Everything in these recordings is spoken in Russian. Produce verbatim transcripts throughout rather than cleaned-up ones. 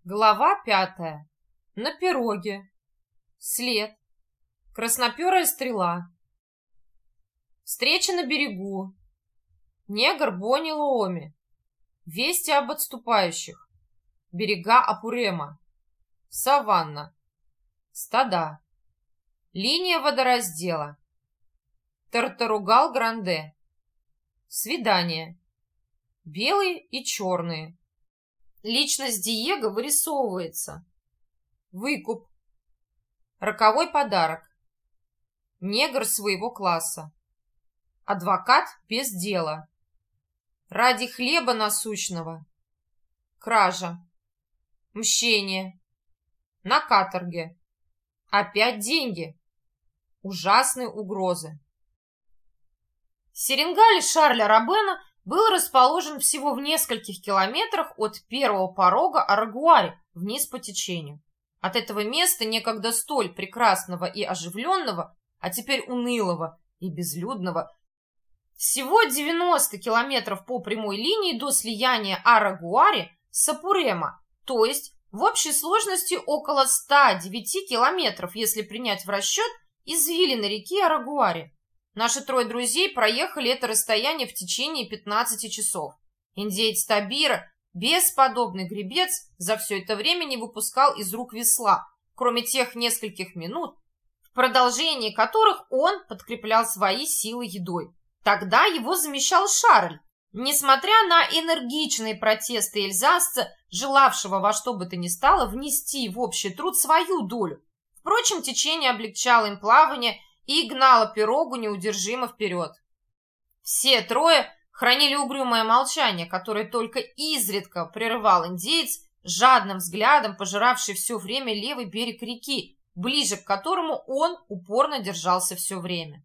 Глава пятая. На пироге. След. Красноперая стрела. Встреча на берегу. Негр Бони Лооми. Вести об отступающих. Берега Апурема. Саванна. Стада. Линия водораздела. Тартаругал Гранде. Свидание. Белые и черные. Личность Диего вырисовывается. Выкуп. Роковой подарок. Негр своего класса. Адвокат без дела. Ради хлеба насущного. Кража. Мщение. На каторге. Опять деньги. Ужасные угрозы. Серенгале Шарля Робена был расположен всего в нескольких километрах от первого порога Арагуари вниз по течению. От этого места, некогда столь прекрасного и оживленного, а теперь унылого и безлюдного, всего девяносто километров по прямой линии до слияния Арагуари с Апурема, то есть в общей сложности около ста девяти километров, если принять в расчет извилины реки Арагуари. Наши трое друзей проехали это расстояние в течение пятнадцати часов. Индеец Табира, бесподобный гребец, за все это время не выпускал из рук весла, кроме тех нескольких минут, в продолжении которых он подкреплял свои силы едой. Тогда его замещал Шарль. Несмотря на энергичные протесты эльзасца, желавшего во что бы то ни стало внести в общий труд свою долю. Впрочем, течение облегчало им плавание и гнала пирогу неудержимо вперед. Все трое хранили угрюмое молчание, которое только изредка прерывал индеец, жадным взглядом пожиравший все время левый берег реки, ближе к которому он упорно держался все время.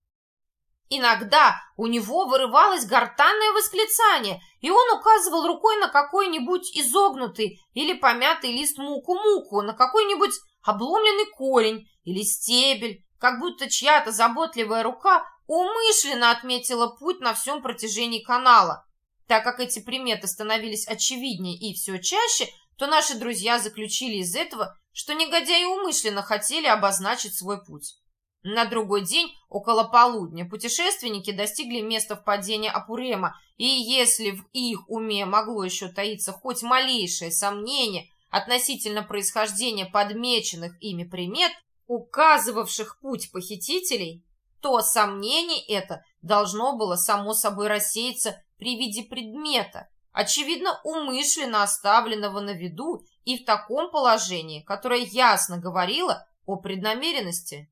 Иногда у него вырывалось гортанное восклицание, и он указывал рукой на какой-нибудь изогнутый или помятый лист муку-муку, на какой-нибудь обломленный корень или стебель, как будто чья-то заботливая рука умышленно отметила путь на всем протяжении канала. Так как эти приметы становились очевиднее и все чаще, то наши друзья заключили из этого, что негодяи умышленно хотели обозначить свой путь. На другой день, около полудня, путешественники достигли места впадения Апурема, и если в их уме могло еще таиться хоть малейшее сомнение относительно происхождения подмеченных ими примет, указывавших путь похитителей, то сомнение это должно было само собой рассеяться при виде предмета, очевидно умышленно оставленного на виду и в таком положении, которое ясно говорило о преднамеренности.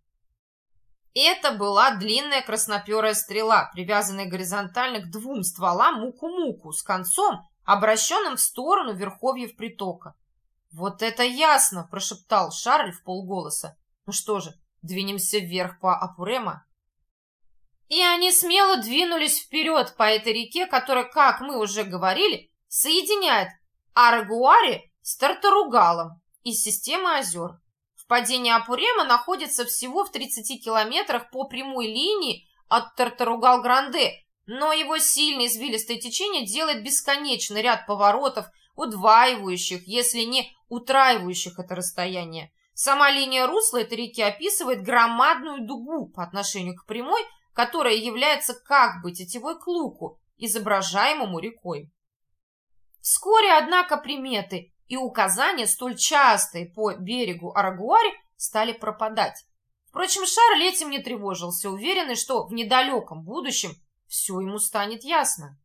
Это была длинная красноперая стрела, привязанная горизонтально к двум стволам муку-муку с концом, обращенным в сторону верховьев притока. «Вот это ясно!» – прошептал Шарль вполголоса. «Ну что же, двинемся вверх по Апурема?» И они смело двинулись вперед по этой реке, которая, как мы уже говорили, соединяет Арагуари с Тартаругалом из системы озер. Впадение Апурема находится всего в тридцати километрах по прямой линии от Тартаругал-Гранде, но его сильное извилистое течение делает бесконечный ряд поворотов, удваивающих, если не утраивающих это расстояние. Сама линия русла этой реки описывает громадную дугу по отношению к прямой, которая является как бы тетивой к луку, изображаемому рекой. Вскоре, однако, приметы и указания, столь частые по берегу Арагуари, стали пропадать. Впрочем, Шарль этим не тревожился, уверенный, что в недалеком будущем все ему станет ясно.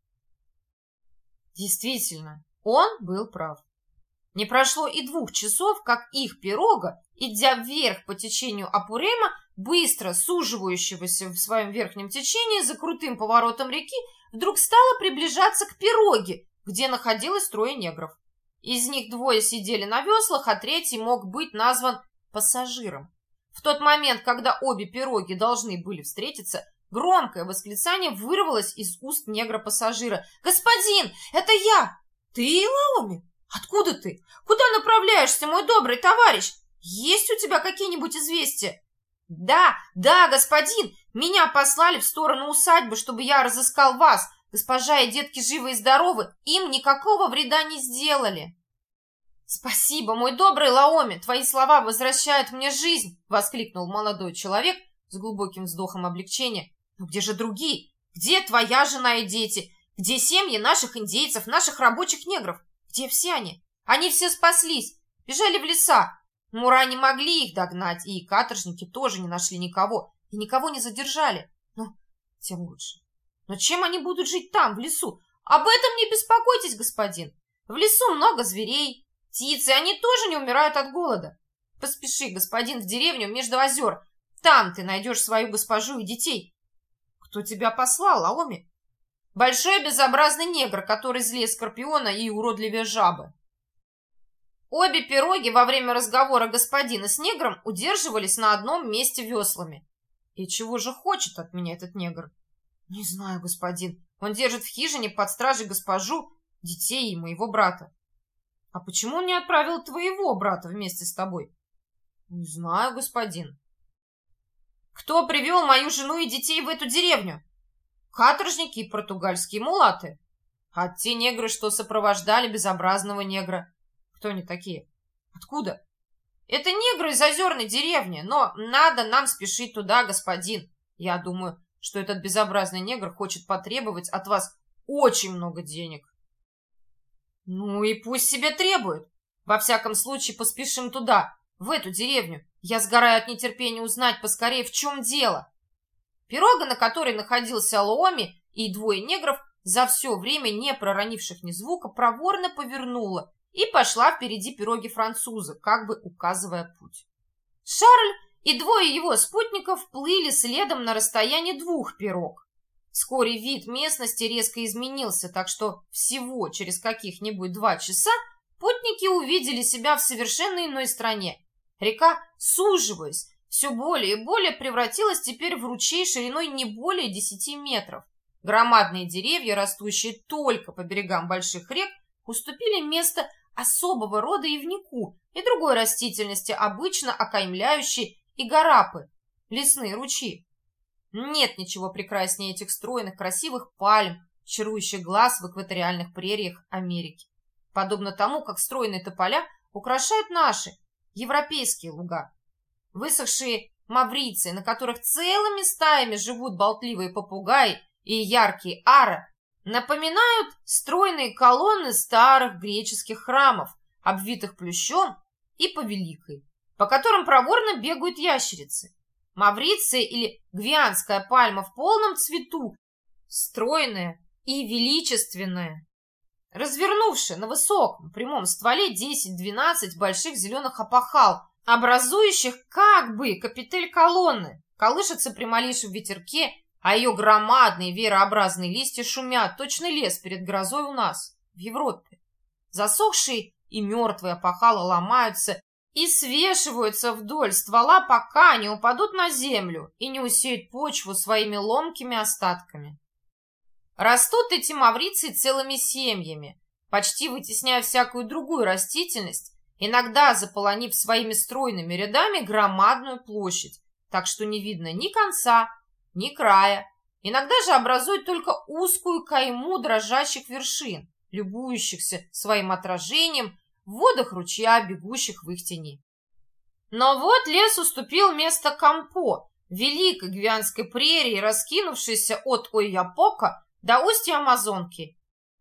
Действительно, он был прав. Не прошло и двух часов, как их пирога, идя вверх по течению Апурема, быстро суживающегося в своем верхнем течении за крутым поворотом реки, вдруг стала приближаться к пироге, где находилось трое негров. Из них двое сидели на веслах, а третий мог быть назван пассажиром. В тот момент, когда обе пироги должны были встретиться, громкое восклицание вырвалось из уст негра-пассажира. «Господин, это я!» «Ты, Лооми? Откуда ты? Куда направляешься, мой добрый товарищ? Есть у тебя какие-нибудь известия?» «Да, да, господин, меня послали в сторону усадьбы, чтобы я разыскал вас. Госпожа и детки живы и здоровы, им никакого вреда не сделали». «Спасибо, мой добрый Лаоми, твои слова возвращают мне жизнь!» — воскликнул молодой человек с глубоким вздохом облегчения. «Но где же другие? Где твоя жена и дети? Где семьи наших индейцев, наших рабочих негров? Где все они? Они все спаслись, бежали в леса. Мура не могли их догнать, и каторжники тоже не нашли никого, и никого не задержали. Ну, тем лучше. Но чем они будут жить там, в лесу? Об этом не беспокойтесь, господин. В лесу много зверей, птицы, они тоже не умирают от голода. Поспеши, господин, в деревню между озер. Там ты найдешь свою госпожу и детей». «Кто тебя послал, Лаоми?» «Большой безобразный негр, который злее скорпиона и уродливее жабы». Обе пироги во время разговора господина с негром удерживались на одном месте веслами. «И чего же хочет от меня этот негр?» «Не знаю, господин. Он держит в хижине под стражей госпожу, детей и моего брата». «А почему он не отправил твоего брата вместе с тобой?» «Не знаю, господин». «Кто привел мою жену и детей в эту деревню?» «Каторжники и португальские мулаты». «А те негры, что сопровождали безобразного негра?» «Кто они такие? Откуда?» «Это негры из озерной деревни, но надо нам спешить туда, господин. Я думаю, что этот безобразный негр хочет потребовать от вас очень много денег». «Ну и пусть себе требует. Во всяком случае, поспешим туда, в эту деревню. Я сгораю от нетерпения узнать поскорее, в чем дело». Пирога, на которой находился Лаоми и двое негров, за все время не проронивших ни звука, проворно повернула и пошла впереди пироги француза, как бы указывая путь. Шарль и двое его спутников плыли следом на расстоянии двух пирог. Вскоре вид местности резко изменился, так что всего через каких-нибудь два часа путники увидели себя в совершенно иной стране. Река, суживаясь, все более и более превратилась теперь в ручей шириной не более десяти метров. Громадные деревья, растущие только по берегам больших рек, уступили место особого рода ивнику и другой растительности, обычно окаймляющей игарапы, лесные ручьи. Нет ничего прекраснее этих стройных, красивых пальм, чарующих глаз в экваториальных прериях Америки. Подобно тому, как стройные тополя украшают наши, европейские луга. Высохшие мавриции, на которых целыми стаями живут болтливые попугаи и яркие ары, напоминают стройные колонны старых греческих храмов, обвитых плющом и повеликой, по которым проворно бегают ящерицы. Мавриция или гвианская пальма в полном цвету, стройная и величественная, развернувшая на высоком прямом стволе десять-двенадцать больших зеленых опахал, образующих как бы капитель колонны, колышется при малейшем ветерке, а ее громадные веерообразные листья шумят, точно лес перед грозой у нас, в Европе. Засохшие и мертвые опахала ломаются и свешиваются вдоль ствола, пока не упадут на землю и не усеют почву своими ломкими остатками. Растут эти мавриции целыми семьями, почти вытесняя всякую другую растительность, иногда заполонив своими стройными рядами громадную площадь, так что не видно ни конца, ни края. Иногда же образуют только узкую кайму дрожащих вершин, любующихся своим отражением в водах ручья, бегущих в их тени. Но вот лес уступил место Кампо, великой гвианской прерии, раскинувшейся от Ойяпока до устья Амазонки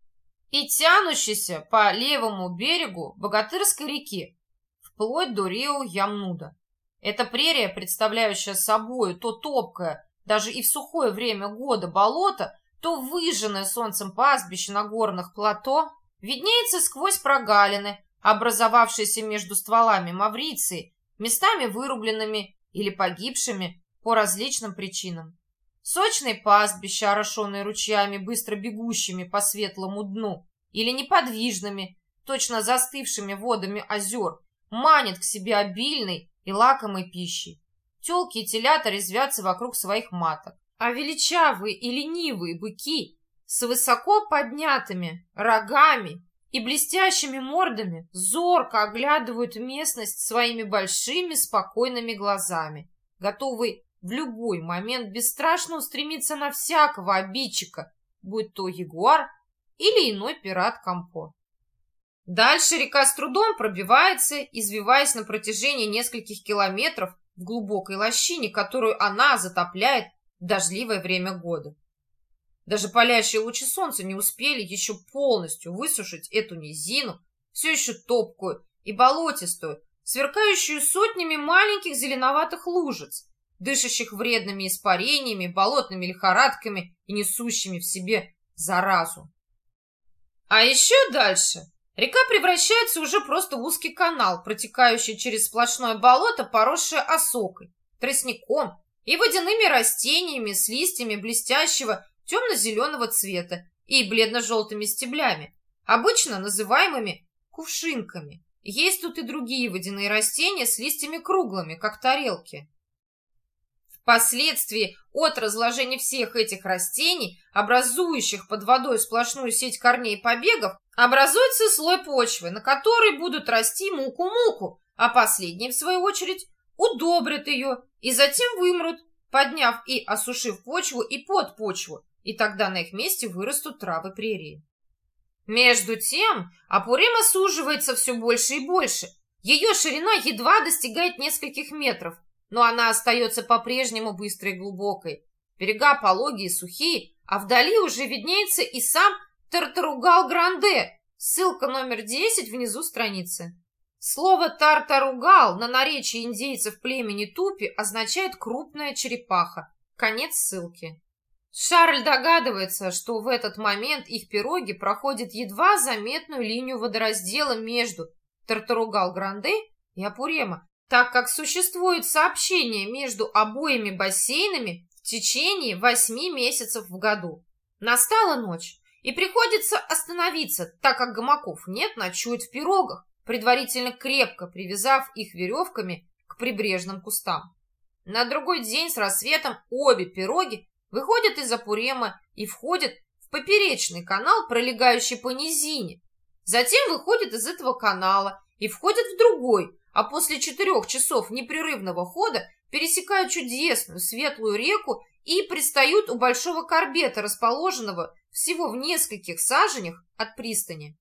и тянущейся по левому берегу Богатырской реки, вплоть до Рио-Ямнуда. Эта прерия, представляющая собой то топкое, даже и в сухое время года болото, то выжженное солнцем пастбище на горных плато, виднеется сквозь прогалины, образовавшиеся между стволами мавриции, местами вырубленными или погибшими по различным причинам. Сочные пастбища, орошенные ручьями, быстро бегущими по светлому дну, или неподвижными, точно застывшими водами озер, манят к себе обильной и лакомой пищей. Телки и телята резвятся вокруг своих маток, а величавые и ленивые быки с высоко поднятыми рогами и блестящими мордами зорко оглядывают местность своими большими спокойными глазами, готовые в любой момент бесстрашно устремиться на всякого обидчика, будь то ягуар или иной пират Кампо. Дальше река с трудом пробивается, извиваясь на протяжении нескольких километров в глубокой лощине, которую она затопляет в дождливое время года. Даже палящие лучи солнца не успели еще полностью высушить эту низину, все еще топкую и болотистую, сверкающую сотнями маленьких зеленоватых лужиц, дышащих вредными испарениями, болотными лихорадками и несущими в себе заразу. А еще дальше река превращается уже просто в узкий канал, протекающий через сплошное болото, поросшее осокой, тростником и водяными растениями с листьями блестящего темно-зеленого цвета и бледно-желтыми стеблями, обычно называемыми кувшинками. Есть тут и другие водяные растения с листьями круглыми, как тарелки. Впоследствии от разложения всех этих растений, образующих под водой сплошную сеть корней и побегов, образуется слой почвы, на которой будут расти муку-муку, а последние, в свою очередь, удобрят ее и затем вымрут, подняв и осушив почву и подпочву, и тогда на их месте вырастут травы прерии. Между тем, Апурема суживается все больше и больше. Ее ширина едва достигает нескольких метров, но она остается по-прежнему быстрой и глубокой. Берега пологие и сухие, а вдали уже виднеется и сам Тартаругал-Гранде. Ссылка номер десять внизу страницы. Слово «тартаругал» на наречии индейцев племени Тупи означает «крупная черепаха». Конец ссылки. Шарль догадывается, что в этот момент их пироги проходят едва заметную линию водораздела между Тартаругал-Гранде и Апурема, так как существует сообщение между обоими бассейнами в течение восьми месяцев в году. Настала ночь, и приходится остановиться, так как гамаков нет, ночуют в пирогах, предварительно крепко привязав их веревками к прибрежным кустам. На другой день с рассветом обе пироги выходят из Апурема и входят в поперечный канал, пролегающий по низине. Затем выходят из этого канала и входят в другой, а после четырех часов непрерывного хода пересекают чудесную светлую реку и пристают у большого корбета, расположенного всего в нескольких саженях от пристани.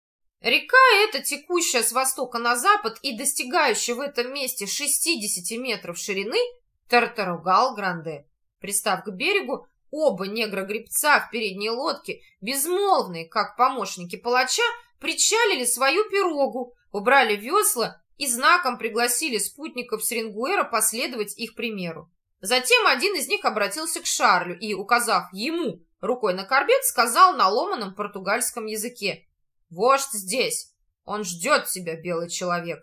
Река эта, текущая с востока на запад и достигающая в этом месте шестидесяти метров ширины, Тартаругал-Гранде. Пристав к берегу, оба негра-гребца в передней лодке, безмолвные, как помощники палача, причалили свою пирогу, убрали весла и знаком пригласили спутников Серенгуэра последовать их примеру. Затем один из них обратился к Шарлю и, указав ему рукой на корбет, сказал на ломаном португальском языке: «Вождь здесь! Он ждет тебя, белый человек!»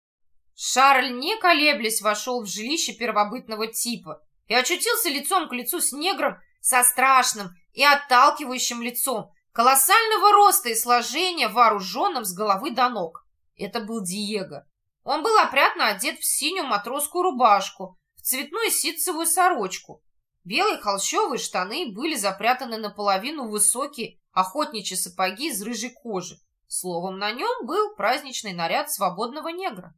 Шарль, не колеблясь, вошел в жилище первобытного типа и очутился лицом к лицу с негром со страшным и отталкивающим лицом, колоссального роста и сложения, вооруженным с головы до ног. Это был Диего. Он был опрятно одет в синюю матросскую рубашку, в цветную ситцевую сорочку. Белые холщовые штаны были запрятаны наполовину в высокие охотничьи сапоги из рыжей кожи. Словом, на нем был праздничный наряд свободного негра.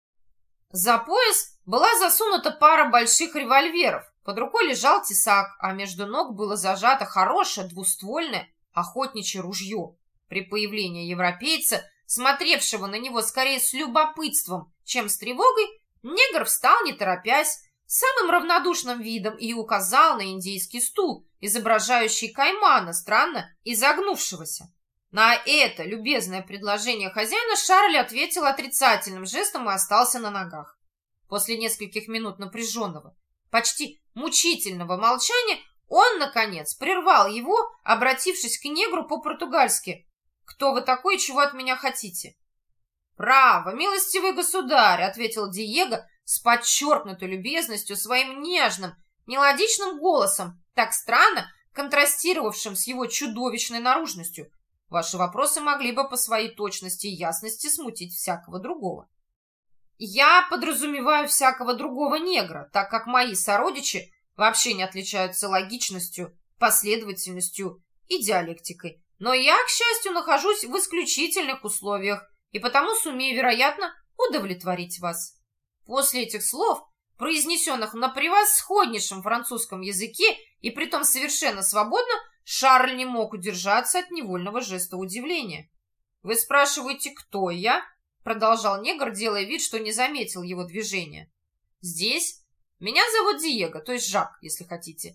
За пояс была засунута пара больших револьверов, под рукой лежал тесак, а между ног было зажато хорошее двуствольное охотничье ружье. При появлении европейца, смотревшего на него скорее с любопытством, чем с тревогой, негр встал, не торопясь, самым равнодушным видом и указал на индейский стул, изображающий каймана, странно изогнувшегося. На это любезное предложение хозяина Шарль ответил отрицательным жестом и остался на ногах. После нескольких минут напряженного, почти мучительного молчания он, наконец, прервал его, обратившись к негру по-португальски: «Кто вы такой и чего от меня хотите?» «Право, милостивый государь», — ответил Диего с подчеркнутой любезностью своим нежным, мелодичным голосом, так странно контрастировавшим с его чудовищной наружностью. «Ваши вопросы могли бы по своей точности и ясности смутить всякого другого». «Я подразумеваю всякого другого негра, так как мои сородичи вообще не отличаются логичностью, последовательностью и диалектикой. Но я, к счастью, нахожусь в исключительных условиях и потому сумею, вероятно, удовлетворить вас». После этих слов, произнесенных на превосходнейшем французском языке и притом совершенно свободно, Шарль не мог удержаться от невольного жеста удивления. Вы спрашиваете, кто я? Продолжал негр, делая вид, что не заметил его движения. Здесь меня зовут Диего, то есть Жак, если хотите.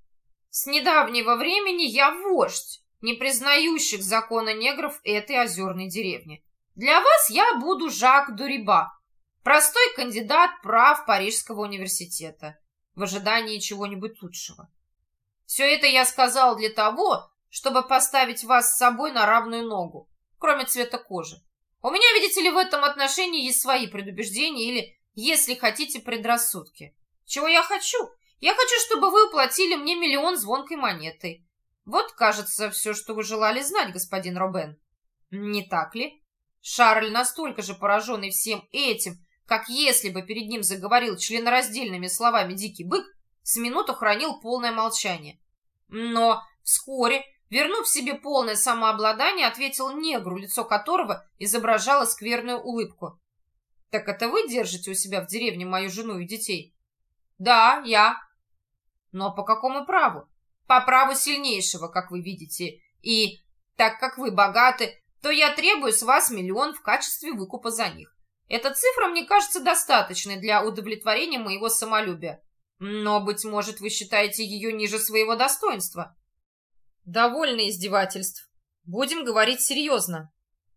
С недавнего времени я вождь, не признающих закона негров этой озерной деревни. Для вас я буду Жак Дуриба, простой кандидат прав Парижского университета, в ожидании чего-нибудь лучшего. Все это я сказал для того, чтобы поставить вас с собой на равную ногу, кроме цвета кожи. У меня, видите ли, в этом отношении есть свои предубеждения или, если хотите, предрассудки. Чего я хочу? Я хочу, чтобы вы уплатили мне миллион звонкой монетой. Вот, кажется, все, что вы желали знать, господин Робен. Не так ли? Шарль, настолько же пораженный всем этим, как если бы перед ним заговорил членораздельными словами дикий бык, с минуту хранил полное молчание. Но вскоре, вернув себе полное самообладание, ответил негру, лицо которого изображало скверную улыбку. «Так это вы держите у себя в деревне мою жену и детей?» «Да, я». «Но по какому праву?» «По праву сильнейшего, как вы видите. И, так как вы богаты, то я требую с вас миллион в качестве выкупа за них. Эта цифра мне кажется достаточной для удовлетворения моего самолюбия. Но, быть может, вы считаете ее ниже своего достоинства?» «Довольно издевательств. Будем говорить серьезно».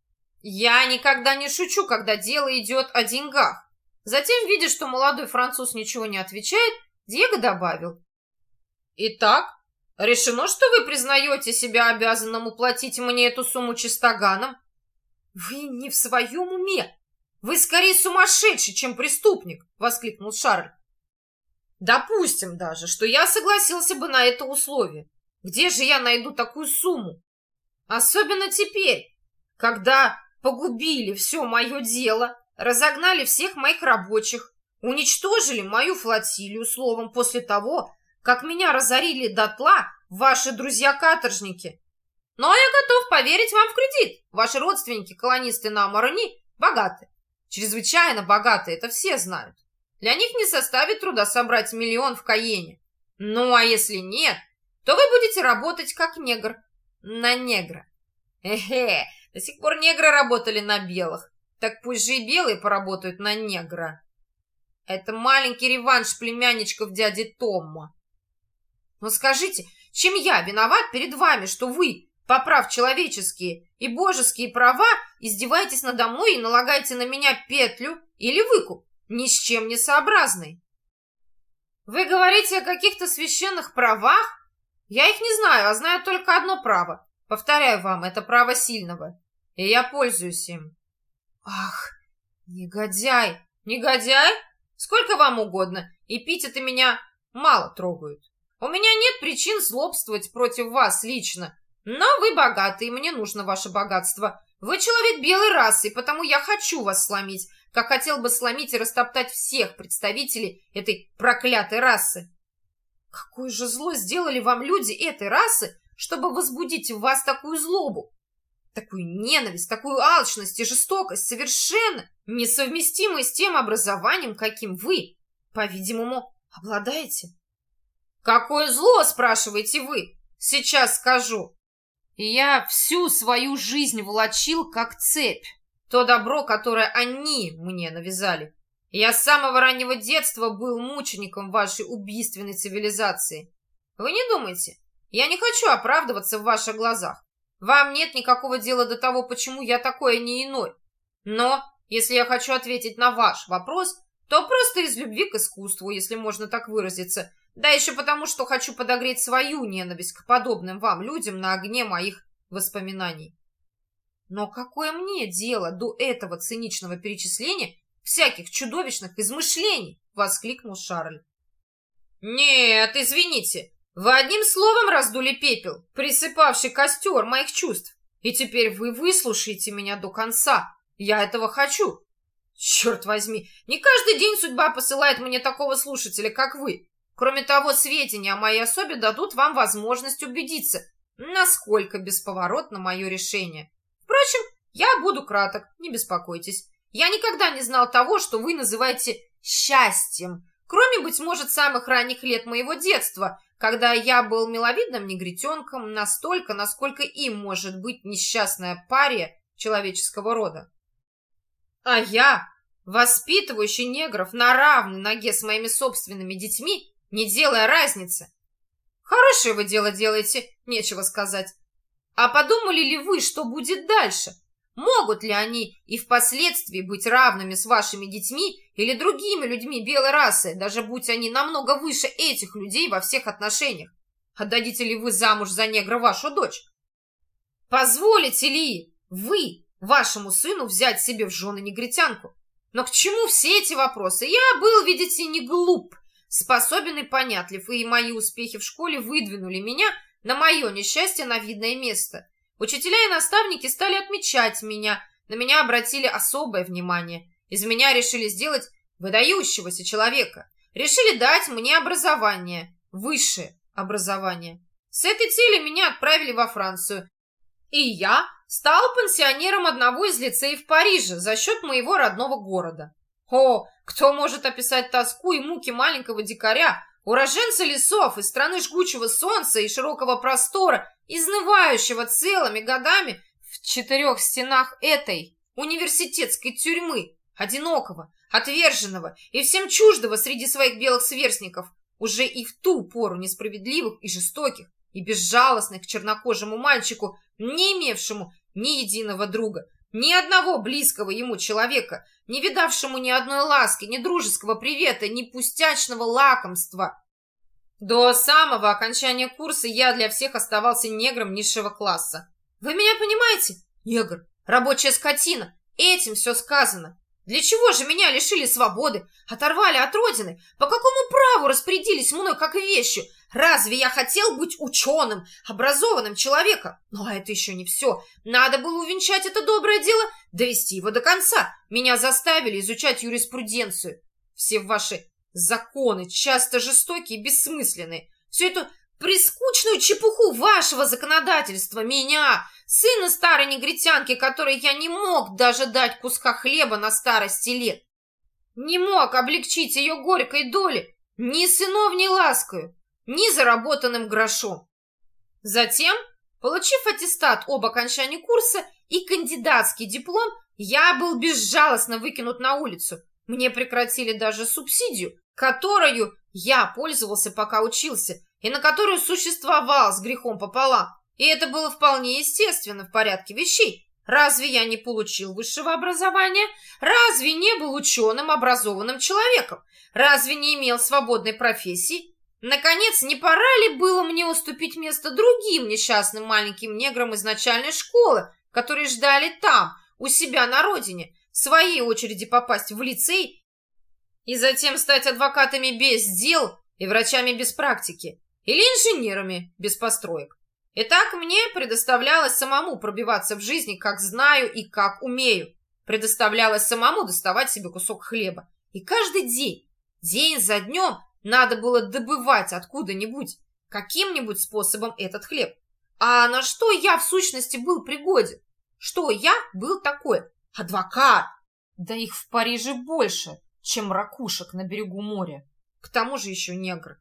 «Я никогда не шучу, когда дело идет о деньгах». Затем, видя, что молодой француз ничего не отвечает, Диего добавил. «Итак, решено, что вы признаете себя обязанным уплатить мне эту сумму чистоганом?» «Вы не в своем уме! Вы скорее сумасшедший, чем преступник!» — воскликнул Шарль. «Допустим даже, что я согласился бы на это условие. Где же я найду такую сумму? Особенно теперь, когда погубили все мое дело, разогнали всех моих рабочих, уничтожили мою флотилию, словом, после того, как меня разорили дотла ваши друзья-каторжники. Но я готов поверить вам в кредит. Ваши родственники-колонисты на Марони богаты, чрезвычайно богаты, это все знают. Для них не составит труда собрать миллион в Кайене. Ну, а если нет, то вы будете работать как негр на негра. Эхе, до сих пор негры работали на белых, так пусть же и белые поработают на негра. Это маленький реванш племянничков дяди Томма. Но скажите, чем я виноват перед вами, что вы, поправ человеческие и божеские права, издеваетесь надо мной и налагаете на меня петлю или выкуп, ни с чем не сообразный? Вы говорите о каких-то священных правах? Я их не знаю, а знаю только одно право. Повторяю вам, это право сильного, и я пользуюсь им. Ах, негодяй! Негодяй? Сколько вам угодно, эпитеты меня мало трогают. У меня нет причин злобствовать против вас лично, но вы богаты, и мне нужно ваше богатство. Вы человек белой расы, и потому я хочу вас сломить, как хотел бы сломить и растоптать всех представителей этой проклятой расы. Какое же зло сделали вам люди этой расы, чтобы возбудить в вас такую злобу, такую ненависть, такую алчность и жестокость, совершенно несовместимые с тем образованием, каким вы, по-видимому, обладаете? Какое зло, спрашиваете вы? Сейчас скажу. Я всю свою жизнь волочил, как цепь, то добро, которое они мне навязали. Я с самого раннего детства был мучеником вашей убийственной цивилизации. Вы не думайте, я не хочу оправдываться в ваших глазах. Вам нет никакого дела до того, почему я такой, а не иной. Но, если я хочу ответить на ваш вопрос, то просто из любви к искусству, если можно так выразиться, да еще потому, что хочу подогреть свою ненависть к подобным вам людям на огне моих воспоминаний. Но какое мне дело до этого циничного перечисления всяких чудовищных измышлений? — воскликнул Шарль. Нет, извините, вы одним словом раздули пепел, присыпавший костер моих чувств, и теперь вы выслушаете меня до конца. Я этого хочу. Черт возьми, не каждый день судьба посылает мне такого слушателя, как вы. Кроме того, сведения о моей особе дадут вам возможность убедиться, насколько бесповоротно мое решение. Впрочем, я буду краток, не беспокойтесь. Я никогда не знал того, что вы называете счастьем, кроме, быть может, самых ранних лет моего детства, когда я был миловидным негритенком настолько, насколько им может быть несчастная пария человеческого рода. А я, воспитывающий негров на равной ноге с моими собственными детьми, не делая разницы. Хорошее вы дело делаете, нечего сказать. А подумали ли вы, что будет дальше? Могут ли они и впоследствии быть равными с вашими детьми или другими людьми белой расы, даже будь они намного выше этих людей во всех отношениях? Отдадите ли вы замуж за негра вашу дочь? Позволите ли вы вашему сыну взять себе в жены негритянку? Но к чему все эти вопросы? Я был, видите, не глуп, способен и понятлив, и мои успехи в школе выдвинули меня на мое несчастье на видное место. Учителя и наставники стали отмечать меня, на меня обратили особое внимание. Из меня решили сделать выдающегося человека. Решили дать мне образование, высшее образование. С этой целью меня отправили во Францию. И я стал пансионером одного из лицеев Парижа за счет моего родного города. О, кто может описать тоску и муки маленького дикаря, уроженца лесов, из страны жгучего солнца и широкого простора, изнывающего целыми годами в четырех стенах этой университетской тюрьмы, одинокого, отверженного и всем чуждого среди своих белых сверстников, уже и в ту пору несправедливых и жестоких, и безжалостных к чернокожему мальчику, не имевшему ни единого друга, ни одного близкого ему человека, не видавшему ни одной ласки, ни дружеского привета, ни пустячного лакомства. До самого окончания курса я для всех оставался негром низшего класса. Вы меня понимаете? Негр, рабочая скотина. Этим все сказано. Для чего же меня лишили свободы, оторвали от родины? По какому праву распорядились мной как вещью? Разве я хотел быть ученым, образованным человеком? Но это еще не все. Надо было увенчать это доброе дело, довести его до конца. Меня заставили изучать юриспруденцию. Все ваши законы часто жестокие и бессмысленные. Всю эту прискучную чепуху вашего законодательства, меня, сына старой негритянки, которой я не мог даже дать куска хлеба на старости лет. Не мог облегчить ее горькой доли ни сыновней ласкою, ни заработанным грошом. Затем, получив аттестат об окончании курса и кандидатский диплом, я был безжалостно выкинут на улицу. Мне прекратили даже субсидию, которую я пользовался, пока учился, и на которую существовал с грехом пополам. И это было вполне естественно в порядке вещей. Разве я не получил высшего образования? Разве не был ученым, образованным человеком? Разве не имел свободной профессии? Наконец, не пора ли было мне уступить место другим несчастным маленьким неграм из начальной школы, которые ждали там, у себя на родине, в своей очереди попасть в лицей и затем стать адвокатами без дел и врачами без практики, или инженерами без построек? Итак, мне предоставлялось самому пробиваться в жизни, как знаю и как умею. Предоставлялось самому доставать себе кусок хлеба. И каждый день, день за днем, надо было добывать откуда-нибудь, каким-нибудь способом этот хлеб. А на что я в сущности был пригоден? Что я был такой? Адвокат! Да их в Париже больше, чем ракушек на берегу моря. К тому же еще негр.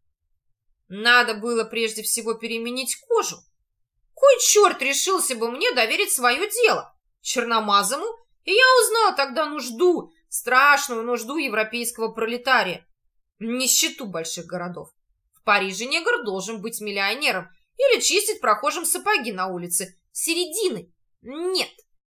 Надо было прежде всего переменить кожу. Кой черт решился бы мне доверить свое дело черномазому, и я узнал тогда нужду, страшную нужду европейского пролетария, нищету больших городов. В Париже негр должен быть миллионером или чистить прохожим сапоги на улице. Середины нет.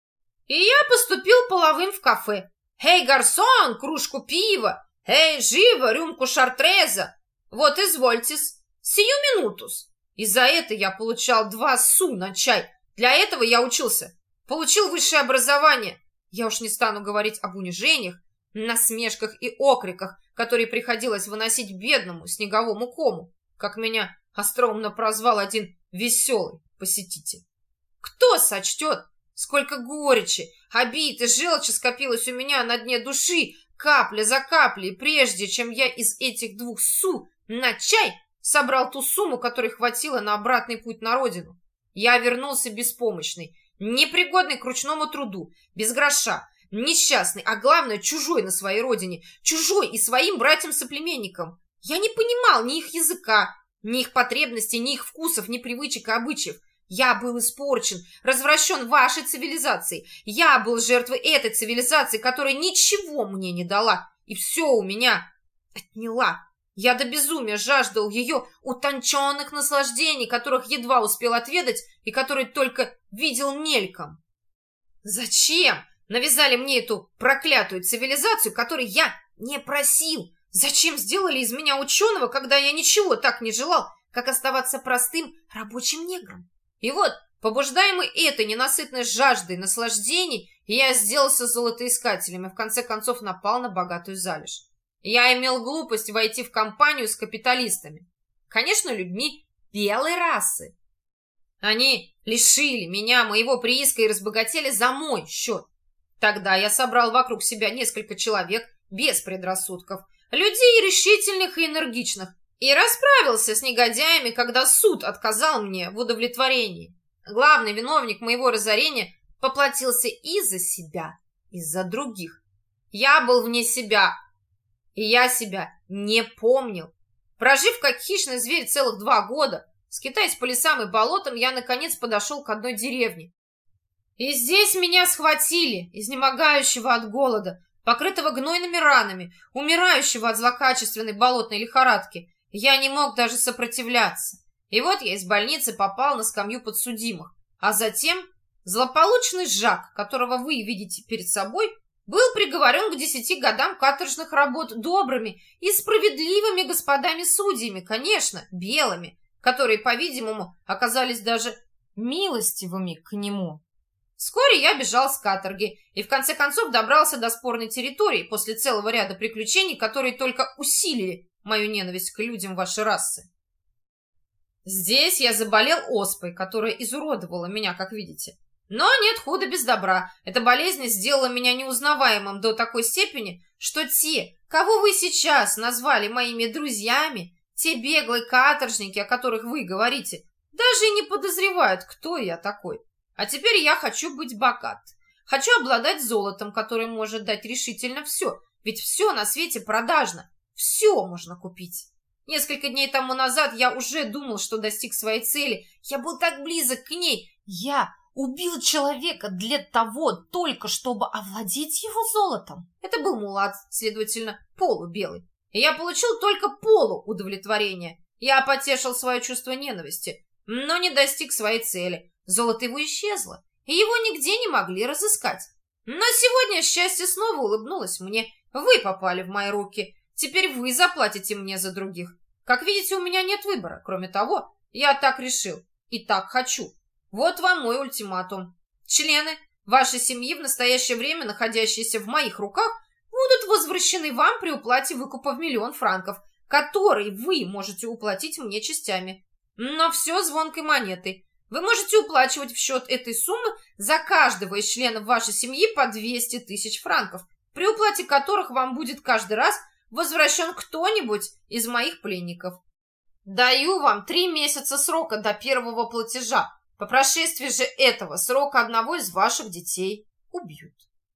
И я поступил половым в кафе. «Эй, гарсон, кружку пива! Эй, живо, рюмку шартреза! Вот, извольтесь, сию минутус!» И за это я получал два су на чай. Для этого я учился. Получил высшее образование. Я уж не стану говорить об унижениях, насмешках и окриках, которые приходилось выносить бедному снеговому кому, как меня остроумно прозвал один веселый посетитель. Кто сочтет, сколько горечи, обид и желчи скопилось у меня на дне души, капля за каплей, прежде чем я из этих двух су на чай собрал ту сумму, которой хватило на обратный путь на родину. Я вернулся беспомощный, непригодный к ручному труду, без гроша, несчастный, а главное, чужой на своей родине, чужой и своим братьям-соплеменникам. Я не понимал ни их языка, ни их потребностей, ни их вкусов, ни привычек и обычаев. Я был испорчен, развращен вашей цивилизацией. Я был жертвой этой цивилизации, которая ничего мне не дала. И все у меня отняла. Я до безумия жаждал ее утонченных наслаждений, которых едва успел отведать и которые только видел мельком. Зачем навязали мне эту проклятую цивилизацию, которой я не просил? Зачем сделали из меня ученого, когда я ничего так не желал, как оставаться простым рабочим негром? И вот, побуждаемый этой ненасытной жаждой наслаждений, я сделался золотоискателем и в конце концов напал на богатую залежь. Я имел глупость войти в компанию с капиталистами. Конечно, людьми белой расы. Они лишили меня моего прииска и разбогатели за мой счет. Тогда я собрал вокруг себя несколько человек без предрассудков, людей решительных и энергичных, и расправился с негодяями, когда суд отказал мне в удовлетворении. Главный виновник моего разорения поплатился и за себя, и за других. Я был вне себя, и я себя не помнил. Прожив как хищный зверь целых два года, скитаясь по лесам и болотам, я, наконец, подошел к одной деревне. И здесь меня схватили, изнемогающего от голода, покрытого гнойными ранами, умирающего от злокачественной болотной лихорадки. Я не мог даже сопротивляться. И вот я из больницы попал на скамью подсудимых. А затем злополучный Жак, которого вы видите перед собой, был приговорен к десяти годам каторжных работ добрыми и справедливыми господами-судьями, конечно, белыми, которые, по-видимому, оказались даже милостивыми к нему. Вскоре я бежал с каторги и в конце концов добрался до спорной территории после целого ряда приключений, которые только усилили мою ненависть к людям вашей расы. Здесь я заболел оспой, которая изуродовала меня, как видите. Но нет худа без добра. Эта болезнь сделала меня неузнаваемым до такой степени, что те, кого вы сейчас назвали моими друзьями, те беглые каторжники, о которых вы говорите, даже и не подозревают, кто я такой. А теперь я хочу быть богат. Хочу обладать золотом, которое может дать решительно все, ведь все на свете продажно, все можно купить. Несколько дней тому назад я уже думал, что достиг своей цели. Я был так близок к ней. Я убил человека для того, только чтобы овладеть его золотом. Это был мулат, следовательно, полубелый. И я получил только полуудовлетворение. Я потешил свое чувство ненависти, но не достиг своей цели. Золото его исчезло, и его нигде не могли разыскать. Но сегодня счастье снова улыбнулось мне. Вы попали в мои руки. Теперь вы заплатите мне за других. Как видите, у меня нет выбора. Кроме того, я так решил и так хочу. Вот вам мой ультиматум. Члены вашей семьи, в настоящее время находящиеся в моих руках, будут возвращены вам при уплате выкупа в миллион франков, который вы можете уплатить мне частями. Но все звонкой монетой. Вы можете уплачивать в счет этой суммы за каждого из членов вашей семьи по двести тысяч франков, при уплате которых вам будет каждый раз возвращен кто-нибудь из моих пленников. Даю вам три месяца срока до первого платежа. По прошествии же этого срока одного из ваших детей убьют.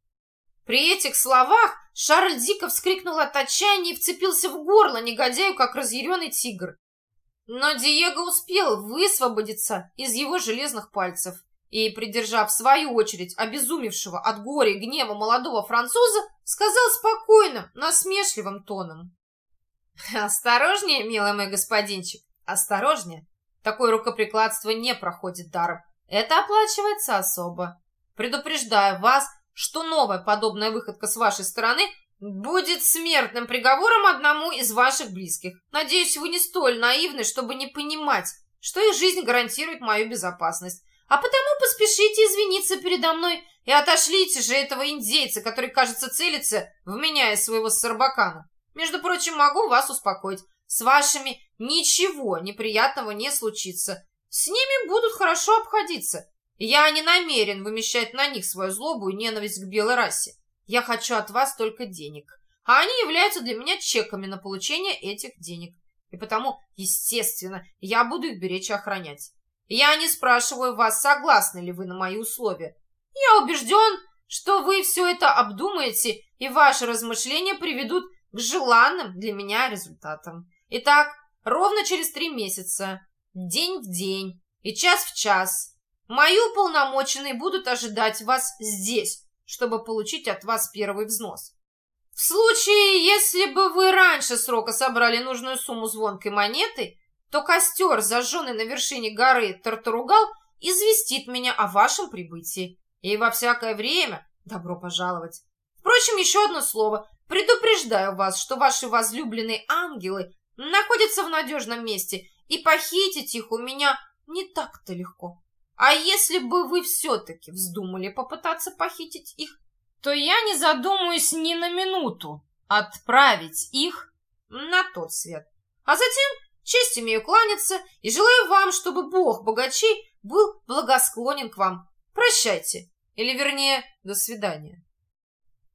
При этих словах Шарль дико вскрикнул от отчаяния и вцепился в горло негодяю, как разъяренный тигр. Но Диего успел высвободиться из его железных пальцев и, придержав в свою очередь обезумевшего от горя и гнева молодого француза, сказал спокойным, насмешливым тоном: «Осторожнее, милый мой господинчик, осторожнее. Такое рукоприкладство не проходит даром. Это оплачивается особо. Предупреждаю вас, что новая подобная выходка с вашей стороны будет смертным приговором одному из ваших близких. Надеюсь, вы не столь наивны, чтобы не понимать, что их жизнь гарантирует мою безопасность. А потому поспешите извиниться передо мной и отошлите же этого индейца, который, кажется, целится в меня из своего сарбакана. Между прочим, могу вас успокоить. С вашими ничего неприятного не случится. С ними будут хорошо обходиться. Я не намерен вымещать на них свою злобу и ненависть к белой расе. Я хочу от вас только денег, а они являются для меня чеками на получение этих денег. И потому, естественно, я буду их беречь и охранять. Я не спрашиваю вас, согласны ли вы на мои условия. Я убежден, что вы все это обдумаете, и ваши размышления приведут к желанным для меня результатам. Итак, ровно через три месяца, день в день, и час в час мои уполномоченные будут ожидать вас здесь, чтобы получить от вас первый взнос. В случае, если бы вы раньше срока собрали нужную сумму звонкой монеты, то костер, зажженный на вершине горы Тартаругал, известит меня о вашем прибытии. И во всякое время добро пожаловать. Впрочем, еще одно слово. Предупреждаю вас, что ваши возлюбленные ангелы находятся в надежном месте, и похитить их у меня не так-то легко. А если бы вы все-таки вздумали попытаться похитить их, то я не задумаюсь ни на минуту отправить их на тот свет. А затем честь имею кланяться и желаю вам, чтобы Бог богачей был благосклонен к вам. Прощайте, или вернее, до свидания.